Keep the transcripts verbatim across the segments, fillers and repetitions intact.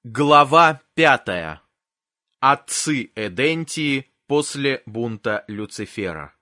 Глава пятая. Отцы Эдентии после бунта Люцифера.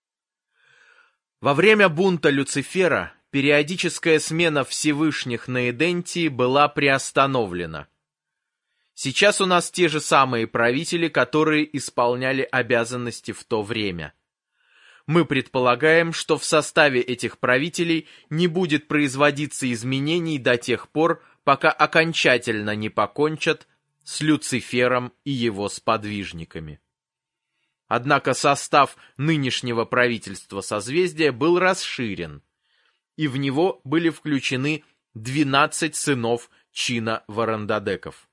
Во время бунта Люцифера периодическая смена Всевышних на Эдентии была приостановлена. Сейчас у нас те же самые правители, которые исполняли обязанности в то время. Мы предполагаем, что в составе этих правителей не будет производиться изменений до тех пор, пока окончательно не покончат с Люцифером и его сподвижниками. Однако состав нынешнего правительства созвездия был расширен, и в него были включены двенадцать сынов чина Ворандадеков.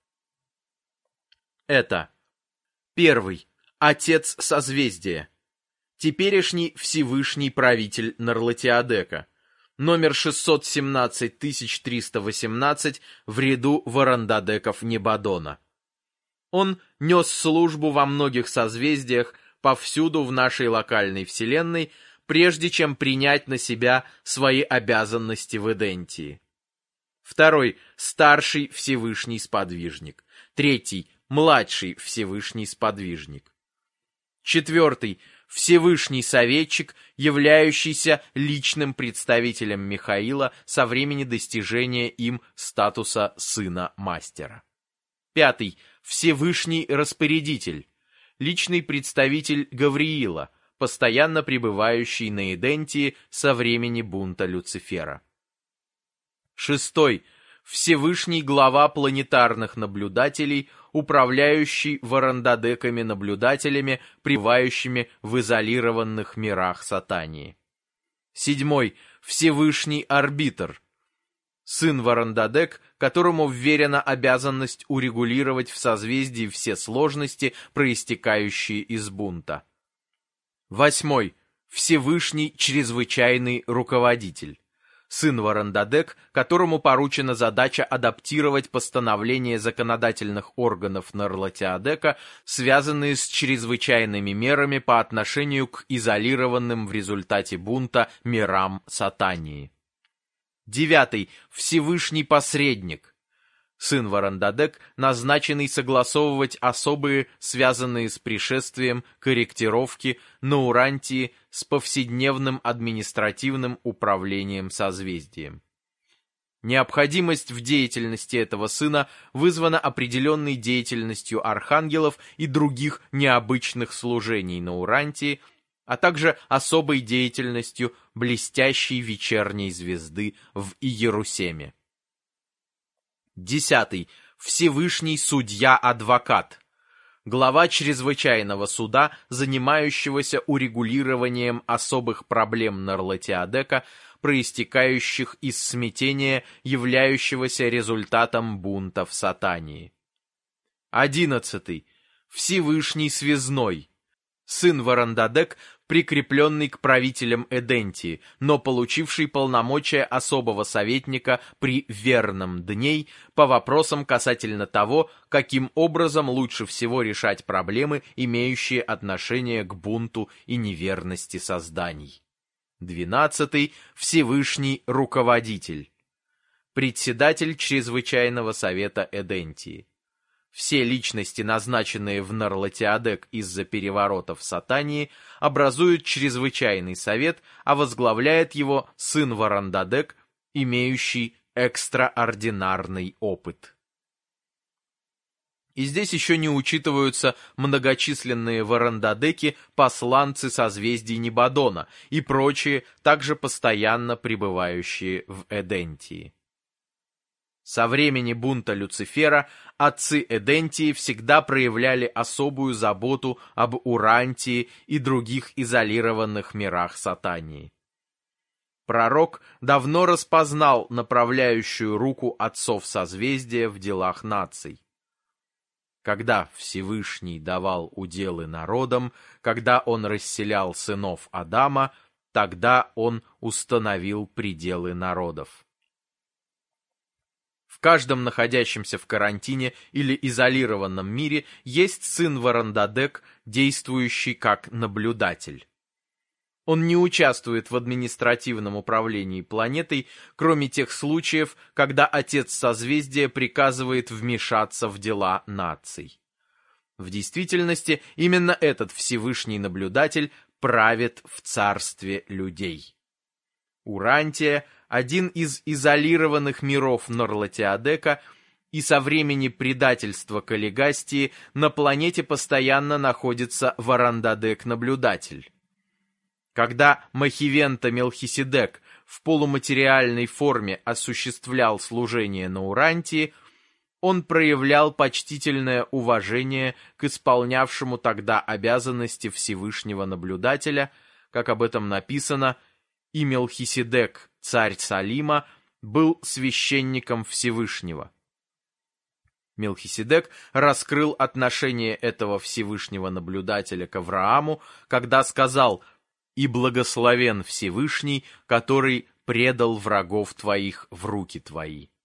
Это: первый – отец созвездия, теперешний Всевышний правитель Нарлатиадека, номер шестьсот семнадцать тысяч триста восемнадцать в ряду Ворандадеков Небадона. Он нес службу во многих созвездиях повсюду в нашей локальной вселенной, прежде чем принять на себя свои обязанности в Эдентии. Второй – старший Всевышний сподвижник. Третий – младший Всевышний сподвижник. Четвертый – Всевышний советчик, являющийся личным представителем Михаила со времени достижения им статуса сына мастера. Пятый – Всевышний распорядитель, личный представитель Гавриила, постоянно пребывающий на Эдентии со времени бунта Люцифера. Шестой – Всевышний глава планетарных наблюдателей, управляющий Ворандадеками-наблюдателями, пребывающими в изолированных мирах Сатании. Седьмой – Всевышний арбитр, сын Ворандадек, которому вверена обязанность урегулировать в созвездии все сложности, проистекающие из бунта. Восьмой – Всевышний чрезвычайный руководитель, сын Ворандадек, которому поручена задача адаптировать постановления законодательных органов Нарлатиадека, связанные с чрезвычайными мерами по отношению к изолированным в результате бунта мирам Сатании. Девятый – Всевышний посредник, сын Ворандадек, назначенный согласовывать особые, связанные с пришествием, корректировки на Урантии с повседневным административным управлением созвездием. Необходимость в деятельности этого сына вызвана определенной деятельностью архангелов и других необычных служений на Урантии, а также особой деятельностью блестящей вечерней звезды в Иерусалиме. Десятый – Всевышний судья-адвокат, глава чрезвычайного суда, занимающегося урегулированием особых проблем Нарлатиадека, проистекающих из смятения, являющегося результатом бунта в Сатании. Одиннадцатый – Всевышний связной, сын Ворандадек, прикрепленный к правителям Эдентии, но получивший полномочия особого советника при верном дней по вопросам касательно того, каким образом лучше всего решать проблемы, имеющие отношение к бунту и неверности созданий. Двенадцатый – Всевышний руководитель, председатель чрезвычайного совета Эдентии. Все личности, назначенные в Нарлатиадек из-за переворота в Сатании, образуют чрезвычайный совет, а возглавляет его сын Ворандадек, имеющий экстраординарный опыт. И здесь еще не учитываются многочисленные Ворандадеки, посланцы созвездий Небадона и прочие, также постоянно пребывающие в Эдентии. Со времени бунта Люцифера отцы Эдентии всегда проявляли особую заботу об Урантии и других изолированных мирах Сатании. Пророк давно распознал направляющую руку отцов созвездия в делах наций. Когда Всевышний давал уделы народам, когда он расселял сынов Адама, тогда он установил пределы народов. В каждом находящемся в карантине или изолированном мире есть сын Ворандадек, действующий как наблюдатель. Он не участвует в административном управлении планетой, кроме тех случаев, когда Отец Созвездия приказывает вмешаться в дела наций. В действительности, именно этот Всевышний Наблюдатель правит в царстве людей. Урантия – один из изолированных миров Норлатиадека, и со времени предательства Каллигастии на планете постоянно находится Варандадек-наблюдатель. Когда Махивента Мелхиседек в полуматериальной форме осуществлял служение на Урантии, он проявлял почтительное уважение к исполнявшему тогда обязанности Всевышнего Наблюдателя, как об этом написано, и Мелхиседек, царь Салима, был священником Всевышнего. Мелхиседек раскрыл отношение этого Всевышнего Наблюдателя к Аврааму, когда сказал: «И благословен Всевышний, который предал врагов твоих в руки твои».